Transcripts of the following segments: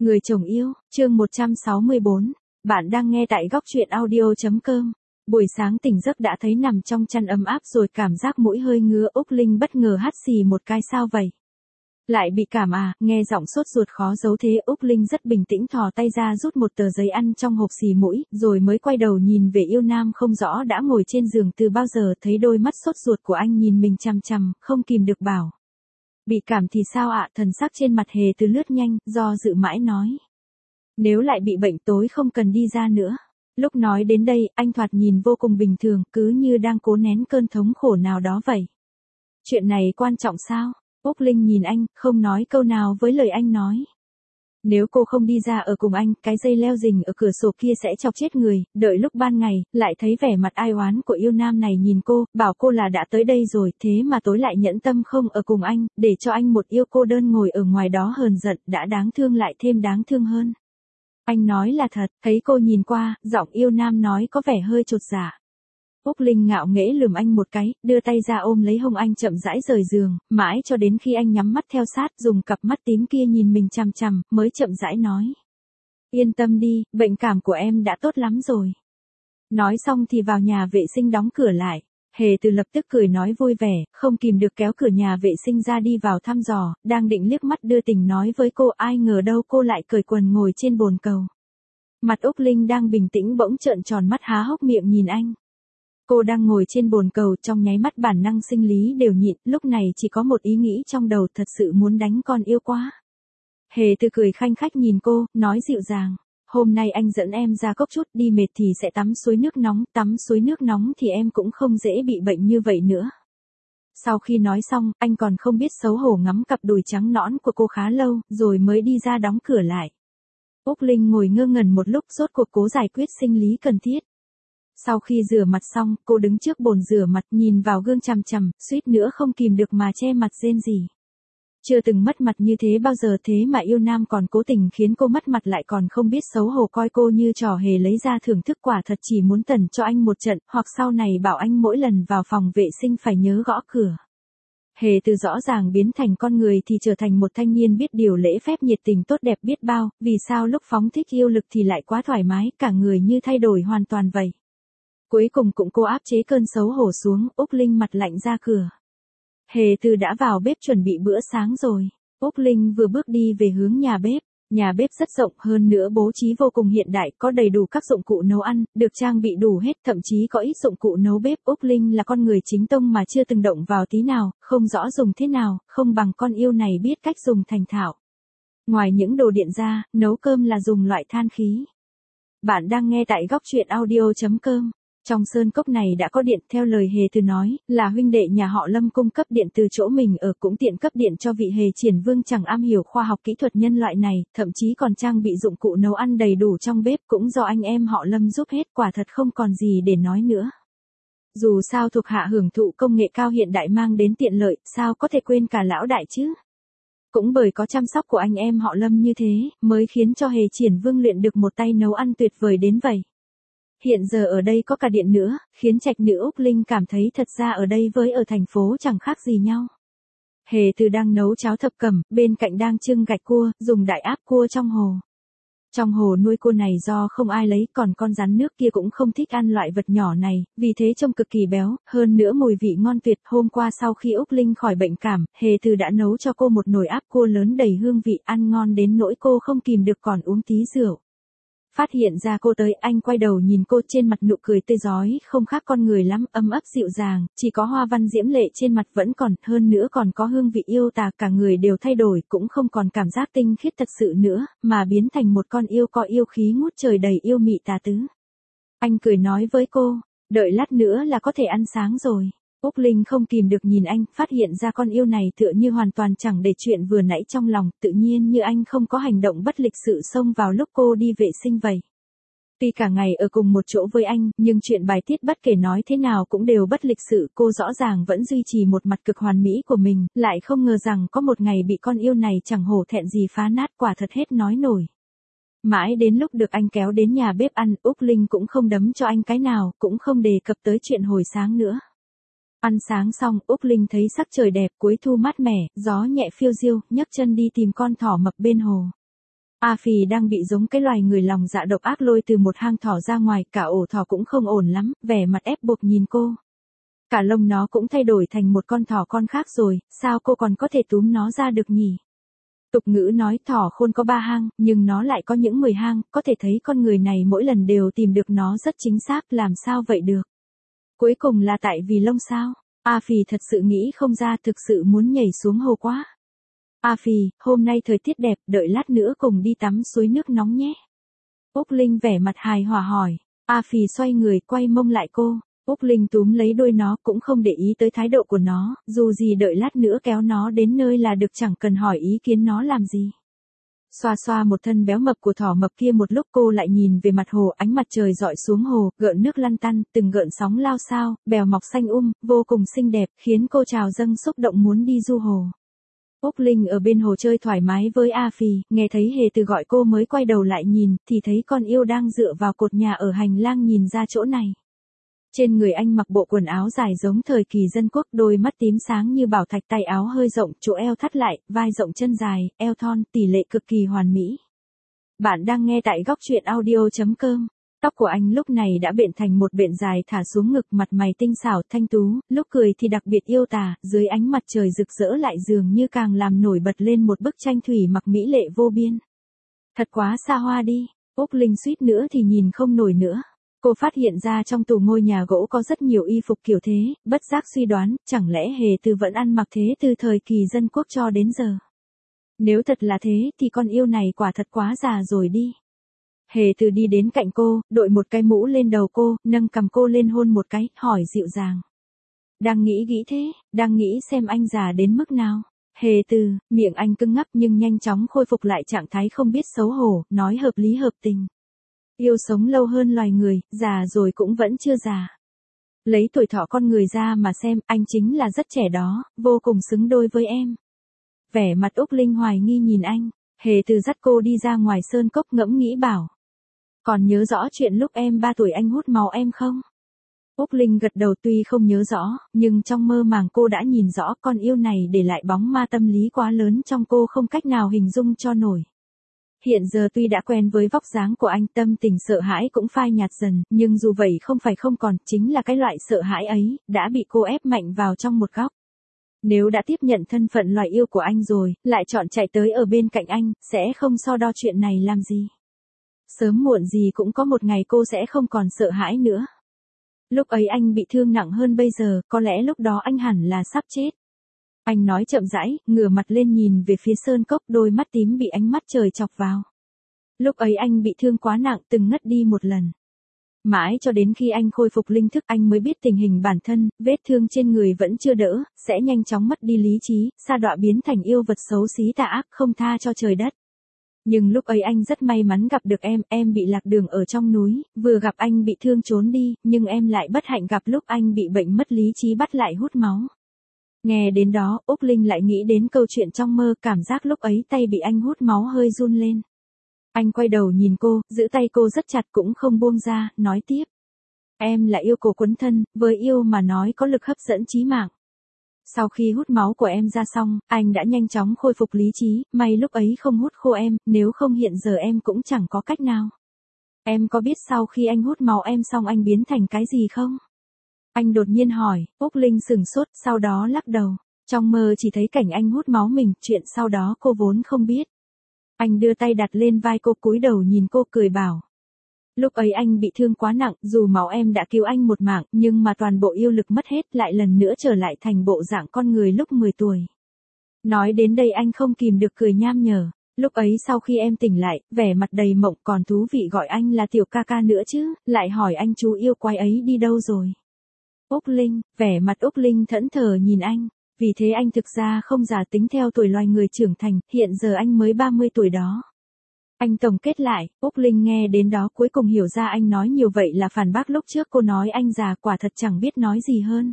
Người chồng yêu, chương 164. Bạn đang nghe tại góc truyện audio.com. Buổi sáng tỉnh giấc đã thấy nằm trong chăn ấm áp rồi cảm giác mũi hơi ngứa. Úc Linh bất ngờ hắt xì một cái, sao vậy? Lại bị cảm à? Nghe giọng sốt ruột khó giấu thế. Úc Linh rất bình tĩnh thò tay ra rút một tờ giấy ăn trong hộp xì mũi, rồi mới quay đầu nhìn về yêu nam không rõ đã ngồi trên giường từ bao giờ, thấy đôi mắt sốt ruột của anh nhìn mình chằm chằm, không kìm được bảo. Bị cảm thì sao ạ? Thần sắc trên mặt Hề Từ lướt nhanh, do dự mãi nói. Nếu lại bị bệnh tối không cần đi ra nữa. Lúc nói đến đây, anh thoạt nhìn vô cùng bình thường, cứ như đang cố nén cơn thống khổ nào đó vậy. Chuyện này quan trọng sao? Úc Linh nhìn anh, không nói câu nào với lời anh nói. Nếu cô không đi ra ở cùng anh, cái dây leo rình ở cửa sổ kia sẽ chọc chết người. Đợi lúc ban ngày, lại thấy vẻ mặt ai oán của yêu nam này nhìn cô, bảo cô là đã tới đây rồi, thế mà tối lại nhẫn tâm không ở cùng anh, để cho anh một yêu cô đơn ngồi ở ngoài đó hờn giận, đã đáng thương lại thêm đáng thương hơn. Anh nói là thật, thấy cô nhìn qua, giọng yêu nam nói có vẻ hơi chột dạ. Úc Linh ngạo nghễ lườm anh một cái, đưa tay ra ôm lấy hông anh chậm rãi rời giường, mãi cho đến khi anh nhắm mắt theo sát, dùng cặp mắt tím kia nhìn mình chằm chằm, mới chậm rãi nói. Yên tâm đi, bệnh cảm của em đã tốt lắm rồi. Nói xong thì vào nhà vệ sinh đóng cửa lại. Hề Từ lập tức cười nói vui vẻ, không kìm được kéo cửa nhà vệ sinh ra đi vào thăm dò, đang định liếc mắt đưa tình nói với cô, ai ngờ đâu cô lại cởi quần ngồi trên bồn cầu. Mặt Úc Linh đang bình tĩnh bỗng trợn tròn mắt há hốc miệng nhìn anh. Cô đang ngồi trên bồn cầu, trong nháy mắt bản năng sinh lý đều nhịn, lúc này chỉ có một ý nghĩ trong đầu, thật sự muốn đánh con yêu quá. Hề Từ cười khanh khách nhìn cô, nói dịu dàng. Hôm nay anh dẫn em ra cốc chút, đi mệt thì sẽ tắm suối nước nóng thì em cũng không dễ bị bệnh như vậy nữa. Sau khi nói xong, anh còn không biết xấu hổ ngắm cặp đùi trắng nõn của cô khá lâu, rồi mới đi ra đóng cửa lại. Úc Linh ngồi ngơ ngẩn một lúc, rốt cuộc cố giải quyết sinh lý cần thiết. Sau khi rửa mặt xong, cô đứng trước bồn rửa mặt nhìn vào gương chằm chằm, suýt nữa không kìm được mà che mặt rên rỉ. Chưa từng mất mặt như thế bao giờ, thế mà yêu nam còn cố tình khiến cô mất mặt, lại còn không biết xấu hổ coi cô như trò hề lấy ra thưởng thức, quả thật chỉ muốn tẩn cho anh một trận, hoặc sau này bảo anh mỗi lần vào phòng vệ sinh phải nhớ gõ cửa. Hề Từ rõ ràng biến thành con người thì trở thành một thanh niên biết điều lễ phép, nhiệt tình tốt đẹp biết bao, vì sao lúc phóng thích yêu lực thì lại quá thoải mái, cả người như thay đổi hoàn toàn vậy. Cuối cùng cũng cô áp chế cơn xấu hổ xuống, Úc Linh mặt lạnh ra cửa. Hề Từ đã vào bếp chuẩn bị bữa sáng rồi. Úc Linh vừa bước đi về hướng nhà bếp. Nhà bếp rất rộng, hơn nữa bố trí vô cùng hiện đại, có đầy đủ các dụng cụ nấu ăn, được trang bị đủ hết, thậm chí có ít dụng cụ nấu bếp. Úc Linh là con người chính tông mà chưa từng động vào tí nào, không rõ dùng thế nào, không bằng con yêu này biết cách dùng thành thạo. Ngoài những đồ điện ra, nấu cơm là dùng loại than khí. Bạn đang nghe tại góc truyện audio.com. Trong sơn cốc này đã có điện, theo lời Hề Từ nói, là huynh đệ nhà họ Lâm cung cấp điện từ chỗ mình ở, cũng tiện cấp điện cho vị Hề Triển Vương chẳng am hiểu khoa học kỹ thuật nhân loại này, thậm chí còn trang bị dụng cụ nấu ăn đầy đủ trong bếp, cũng do anh em họ Lâm giúp hết, quả thật không còn gì để nói nữa. Dù sao thuộc hạ hưởng thụ công nghệ cao hiện đại mang đến tiện lợi, sao có thể quên cả lão đại chứ? Cũng bởi có chăm sóc của anh em họ Lâm như thế, mới khiến cho Hề Triển Vương luyện được một tay nấu ăn tuyệt vời đến vậy. Hiện giờ ở đây có cả điện nữa, khiến trạch nữ Úc Linh cảm thấy thật ra ở đây với ở thành phố chẳng khác gì nhau. Hề Từ đang nấu cháo thập cẩm, bên cạnh đang trưng gạch cua, dùng đại áp cua trong hồ. Trong hồ nuôi cua này do không ai lấy, còn con rắn nước kia cũng không thích ăn loại vật nhỏ này, vì thế trông cực kỳ béo, hơn nữa mùi vị ngon tuyệt. Hôm qua sau khi Úc Linh khỏi bệnh cảm, Hề Từ đã nấu cho cô một nồi áp cua lớn đầy hương vị, ăn ngon đến nỗi cô không kìm được còn uống tí rượu. Phát hiện ra cô tới, anh quay đầu nhìn cô, trên mặt nụ cười tươi rói, không khác con người lắm, ấm ấp dịu dàng, chỉ có hoa văn diễm lệ trên mặt vẫn còn, hơn nữa còn có hương vị yêu tà, cả người đều thay đổi, cũng không còn cảm giác tinh khiết thật sự nữa, mà biến thành một con yêu có yêu khí ngút trời, đầy yêu mị tà tứ. Anh cười nói với cô, đợi lát nữa là có thể ăn sáng rồi. Úc Linh không kìm được nhìn anh, phát hiện ra con yêu này tựa như hoàn toàn chẳng để chuyện vừa nãy trong lòng, tự nhiên như anh không có hành động bất lịch sự xông vào lúc cô đi vệ sinh vậy. Tuy cả ngày ở cùng một chỗ với anh, nhưng chuyện bài tiết bất kể nói thế nào cũng đều bất lịch sự, cô rõ ràng vẫn duy trì một mặt cực hoàn mỹ của mình, lại không ngờ rằng có một ngày bị con yêu này chẳng hổ thẹn gì phá nát, quả thật hết nói nổi. Mãi đến lúc được anh kéo đến nhà bếp ăn, Úc Linh cũng không đấm cho anh cái nào, cũng không đề cập tới chuyện hồi sáng nữa. Ăn sáng xong, Úc Linh thấy sắc trời đẹp, cuối thu mát mẻ, gió nhẹ phiêu diêu, nhấc chân đi tìm con thỏ mập bên hồ. A Phì đang bị giống cái loài người lòng dạ độc ác lôi từ một hang thỏ ra ngoài, cả ổ thỏ cũng không ổn lắm, vẻ mặt ép buộc nhìn cô. Cả lông nó cũng thay đổi thành một con thỏ con khác rồi, sao cô còn có thể túm nó ra được nhỉ? Tục ngữ nói thỏ khôn có 3 hang, nhưng nó lại có những 10 hang, có thể thấy con người này mỗi lần đều tìm được nó rất chính xác, làm sao vậy được? Cuối cùng là tại vì lông sao? A Phì thật sự nghĩ không ra, thực sự muốn nhảy xuống hồ quá. A Phì, hôm nay thời tiết đẹp, đợi lát nữa cùng đi tắm suối nước nóng nhé. Úc Linh vẻ mặt hài hòa hỏi. A Phì xoay người quay mông lại cô. Úc Linh túm lấy đuôi nó, cũng không để ý tới thái độ của nó, dù gì đợi lát nữa kéo nó đến nơi là được, chẳng cần hỏi ý kiến nó làm gì. Xoa xoa một thân béo mập của thỏ mập kia một lúc, cô lại nhìn về mặt hồ, ánh mặt trời dọi xuống hồ, gợn nước lăn tăn, từng gợn sóng lao xao, bèo mọc xanh vô cùng xinh đẹp, khiến cô trào dâng xúc động muốn đi du hồ. Úc Linh ở bên hồ chơi thoải mái với A Phì, nghe thấy Hề Từ gọi cô mới quay đầu lại nhìn, thì thấy con yêu đang dựa vào cột nhà ở hành lang nhìn ra chỗ này. Trên người anh mặc bộ quần áo dài giống thời kỳ dân quốc, đôi mắt tím sáng như bảo thạch, tay áo hơi rộng, chỗ eo thắt lại, vai rộng chân dài, eo thon, tỷ lệ cực kỳ hoàn mỹ. Bạn đang nghe tại góc truyện audio.com. Tóc của anh lúc này đã bện thành một bện dài thả xuống ngực, mặt mày tinh xảo thanh tú, lúc cười thì đặc biệt yêu tà, dưới ánh mặt trời rực rỡ lại dường như càng làm nổi bật lên một bức tranh thủy mặc mỹ lệ vô biên. Thật quá xa hoa đi, Úc Linh suýt nữa thì nhìn không nổi nữa. Cô phát hiện ra trong tủ ngôi nhà gỗ có rất nhiều y phục kiểu thế, bất giác suy đoán, chẳng lẽ Hề Từ vẫn ăn mặc thế từ thời kỳ dân quốc cho đến giờ. Nếu thật là thế thì con yêu này quả thật quá già rồi đi. Hề Từ đi đến cạnh cô, đội một cái mũ lên đầu cô, nâng cằm cô lên hôn một cái, hỏi dịu dàng. Đang nghĩ thế, đang nghĩ xem anh già đến mức nào. Hề Từ, miệng anh cứng ngắc nhưng nhanh chóng khôi phục lại trạng thái không biết xấu hổ, nói hợp lý hợp tình. Yêu sống lâu hơn loài người, già rồi cũng vẫn chưa già. Lấy tuổi thọ con người ra mà xem, anh chính là rất trẻ đó, vô cùng xứng đôi với em. Vẻ mặt Úc Linh hoài nghi nhìn anh, Hề Từ dắt cô đi ra ngoài sơn cốc ngẫm nghĩ bảo. Còn nhớ rõ chuyện lúc em 3 tuổi anh hút máu em không? Úc Linh gật đầu, tuy không nhớ rõ, nhưng trong mơ màng cô đã nhìn rõ con yêu này để lại bóng ma tâm lý quá lớn trong cô, không cách nào hình dung cho nổi. Hiện giờ tuy đã quen với vóc dáng của anh, tâm tình sợ hãi cũng phai nhạt dần, nhưng dù vậy không phải không còn, chính là cái loại sợ hãi ấy, đã bị cô ép mạnh vào trong một góc. Nếu đã tiếp nhận thân phận loài yêu của anh rồi, lại chọn chạy tới ở bên cạnh anh, sẽ không so đo chuyện này làm gì. Sớm muộn gì cũng có một ngày cô sẽ không còn sợ hãi nữa. Lúc ấy anh bị thương nặng hơn bây giờ, có lẽ lúc đó anh hẳn là sắp chết. Anh nói chậm rãi, ngửa mặt lên nhìn về phía sơn cốc, đôi mắt tím bị ánh mắt trời chọc vào. Lúc ấy anh bị thương quá nặng, từng ngất đi một lần. Mãi cho đến khi anh khôi phục linh thức, anh mới biết tình hình bản thân, vết thương trên người vẫn chưa đỡ, sẽ nhanh chóng mất đi lý trí, sa đọa biến thành yêu vật xấu xí tà ác, không tha cho trời đất. Nhưng lúc ấy anh rất may mắn gặp được em bị lạc đường ở trong núi, vừa gặp anh bị thương trốn đi, nhưng em lại bất hạnh gặp lúc anh bị bệnh mất lý trí bắt lại hút máu. Nghe đến đó, Úc Linh lại nghĩ đến câu chuyện trong mơ, cảm giác lúc ấy tay bị anh hút máu hơi run lên. Anh quay đầu nhìn cô, giữ tay cô rất chặt cũng không buông ra, nói tiếp. Em là yêu cổ quấn thân, với yêu mà nói có lực hấp dẫn chí mạng. Sau khi hút máu của em ra xong, anh đã nhanh chóng khôi phục lý trí, may lúc ấy không hút khô em, nếu không hiện giờ em cũng chẳng có cách nào. Em có biết sau khi anh hút máu em xong anh biến thành cái gì không? Anh đột nhiên hỏi, Úc Linh sửng sốt, sau đó lắc đầu. Trong mơ chỉ thấy cảnh anh hút máu mình, chuyện sau đó cô vốn không biết. Anh đưa tay đặt lên vai cô, cúi đầu nhìn cô cười bảo. Lúc ấy anh bị thương quá nặng, dù máu em đã cứu anh một mạng, nhưng mà toàn bộ yêu lực mất hết, lại lần nữa trở lại thành bộ dạng con người lúc 10 tuổi. Nói đến đây anh không kìm được cười nham nhở. Lúc ấy sau khi em tỉnh lại, vẻ mặt đầy mộng, còn thú vị gọi anh là tiểu ca ca nữa chứ, lại hỏi anh chú yêu quái ấy đi đâu rồi. Úc Linh, vẻ mặt Úc Linh thẫn thờ nhìn anh, vì thế anh thực ra không già tính theo tuổi loài người trưởng thành, hiện giờ anh mới 30 tuổi đó. Anh tổng kết lại, Úc Linh nghe đến đó cuối cùng hiểu ra anh nói nhiều vậy là phản bác lúc trước cô nói anh già, quả thật chẳng biết nói gì hơn.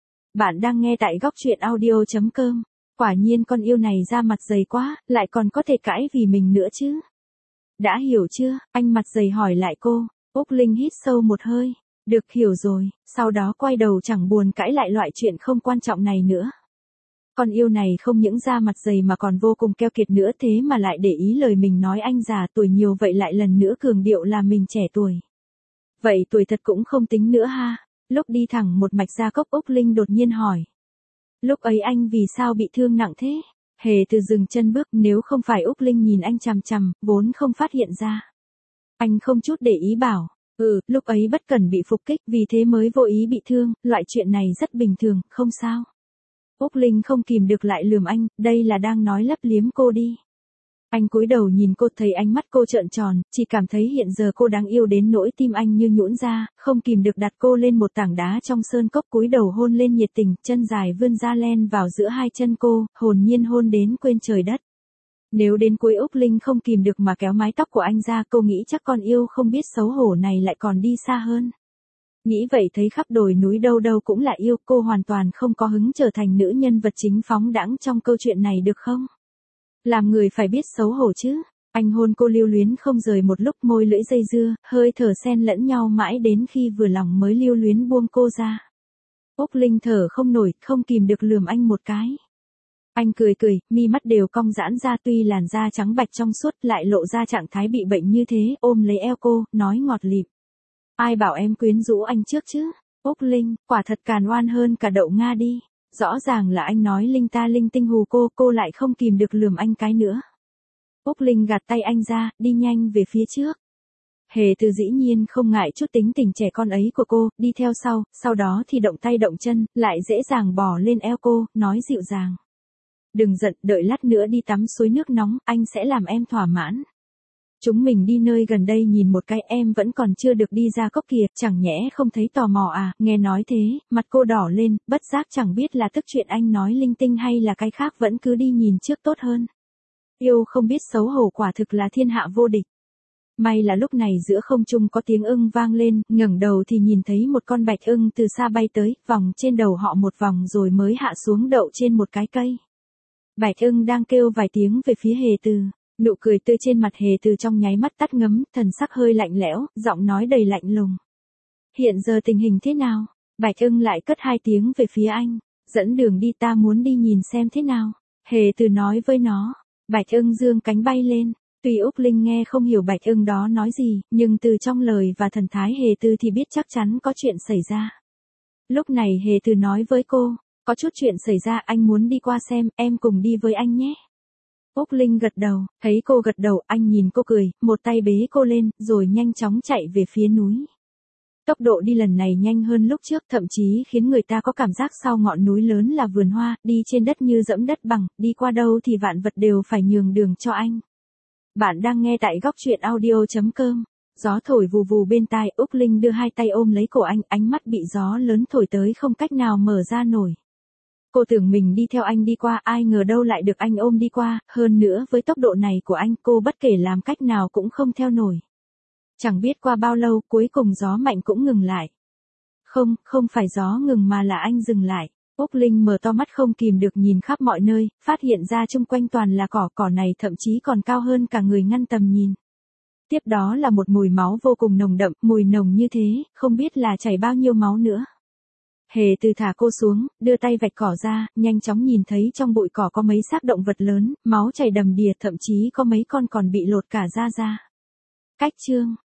Bạn đang nghe tại góc truyện audio.com, quả nhiên con yêu này da mặt dày quá, lại còn có thể cãi vì mình nữa chứ. Đã hiểu chưa, anh mặt dày hỏi lại cô, Úc Linh hít sâu một hơi. Được, hiểu rồi, sau đó quay đầu chẳng buồn cãi lại loại chuyện không quan trọng này nữa. Con yêu này không những da mặt dày mà còn vô cùng keo kiệt nữa, thế mà lại để ý lời mình nói anh già tuổi nhiều vậy, lại lần nữa cường điệu là mình trẻ tuổi. Vậy tuổi thật cũng không tính nữa ha. Lúc đi thẳng một mạch ra cốc, Úc Linh đột nhiên hỏi. Lúc ấy anh vì sao bị thương nặng thế? Hề Từ dừng chân bước, nếu không phải Úc Linh nhìn anh chằm chằm, vốn không phát hiện ra. Anh không chút để ý bảo, lúc ấy bất cẩn bị phục kích, vì thế mới vô ý bị thương, loại chuyện này rất bình thường, không sao. Úc Linh không kìm được lại lườm anh, đây là đang nói lấp liếm cô đi. Anh cúi đầu nhìn cô, thấy ánh mắt cô trợn tròn, chỉ cảm thấy hiện giờ cô đáng yêu đến nỗi tim anh như nhũn ra, không kìm được đặt cô lên một tảng đá trong sơn cốc, cúi đầu hôn lên nhiệt tình, chân dài vươn ra len vào giữa hai chân cô, hồn nhiên hôn đến quên trời đất. Nếu đến cuối Úc Linh không kìm được mà kéo mái tóc của anh ra, cô nghĩ chắc con yêu không biết xấu hổ này lại còn đi xa hơn. Nghĩ vậy thấy khắp đồi núi đâu đâu cũng là yêu, cô hoàn toàn không có hứng trở thành nữ nhân vật chính phóng đãng trong câu chuyện này được không? Làm người phải biết xấu hổ chứ. Anh hôn cô lưu luyến không rời một lúc, môi lưỡi dây dưa, hơi thở xen lẫn nhau mãi đến khi vừa lòng mới lưu luyến buông cô ra. Úc Linh thở không nổi, không kìm được lườm anh một cái. Anh cười cười, mi mắt đều cong giãn ra, tuy làn da trắng bạch trong suốt lại lộ ra trạng thái bị bệnh như thế, ôm lấy eo cô, nói ngọt lịm. Ai bảo em quyến rũ anh trước chứ? Úc Linh, quả thật càn oan hơn cả đậu Nga đi. Rõ ràng là anh nói linh ta linh tinh hù cô lại không kìm được lườm anh cái nữa. Úc Linh gạt tay anh ra, đi nhanh về phía trước. Hề Từ dĩ nhiên không ngại chút tính tình trẻ con ấy của cô, đi theo sau đó thì động tay động chân, lại dễ dàng bò lên eo cô, nói dịu dàng. Đừng giận, đợi lát nữa đi tắm suối nước nóng, anh sẽ làm em thỏa mãn. Chúng mình đi nơi gần đây nhìn một cái, em vẫn còn chưa được đi ra cốc kìa, chẳng nhẽ không thấy tò mò à? Nghe nói thế, mặt cô đỏ lên, bất giác chẳng biết là tức chuyện anh nói linh tinh hay là cái khác, vẫn cứ đi nhìn trước tốt hơn. Yêu không biết xấu hổ quả thực là thiên hạ vô địch. May là lúc này giữa không trung có tiếng ưng vang lên, ngẩng đầu thì nhìn thấy một con bạch ưng từ xa bay tới, vòng trên đầu họ một vòng rồi mới hạ xuống đậu trên một cái cây. Bạch ưng đang kêu vài tiếng về phía Hề Từ. Nụ cười tươi trên mặt Hề Từ trong nháy mắt tắt ngấm, thần sắc hơi lạnh lẽo, giọng nói đầy lạnh lùng. Hiện giờ tình hình thế nào? Bạch ưng lại cất hai tiếng về phía anh. Dẫn đường đi, ta muốn đi nhìn xem thế nào. Hề Từ nói với nó. Bạch ưng dương cánh bay lên. Tuy Úc Linh nghe không hiểu bạch ưng đó nói gì, nhưng từ trong lời và thần thái Hề Từ thì biết chắc chắn có chuyện xảy ra. Lúc này Hề Từ nói với cô, có chút chuyện xảy ra, anh muốn đi qua xem, em cùng đi với anh nhé. Úc Linh gật đầu, thấy cô gật đầu, anh nhìn cô cười, một tay bế cô lên, rồi nhanh chóng chạy về phía núi. Tốc độ đi lần này nhanh hơn lúc trước, thậm chí khiến người ta có cảm giác sau ngọn núi lớn là vườn hoa, đi trên đất như dẫm đất bằng, đi qua đâu thì vạn vật đều phải nhường đường cho anh. Bạn đang nghe tại góc truyện audio.com. Gió thổi vù vù bên tai, Úc Linh đưa hai tay ôm lấy cổ anh, ánh mắt bị gió lớn thổi tới không cách nào mở ra nổi. Cô tưởng mình đi theo anh đi qua, ai ngờ đâu lại được anh ôm đi qua, hơn nữa với tốc độ này của anh, cô bất kể làm cách nào cũng không theo nổi. Chẳng biết qua bao lâu, cuối cùng gió mạnh cũng ngừng lại. Không phải gió ngừng mà là anh dừng lại. Úc Linh mở to mắt không kìm được nhìn khắp mọi nơi, phát hiện ra chung quanh toàn là cỏ này thậm chí còn cao hơn cả người ngăn tầm nhìn. Tiếp đó là một mùi máu vô cùng nồng đậm, mùi nồng như thế, không biết là chảy bao nhiêu máu nữa. Hề Từ thả cô xuống, đưa tay vạch cỏ ra, nhanh chóng nhìn thấy trong bụi cỏ có mấy xác động vật lớn, máu chảy đầm đìa, thậm chí có mấy con còn bị lột cả da ra. Cách chương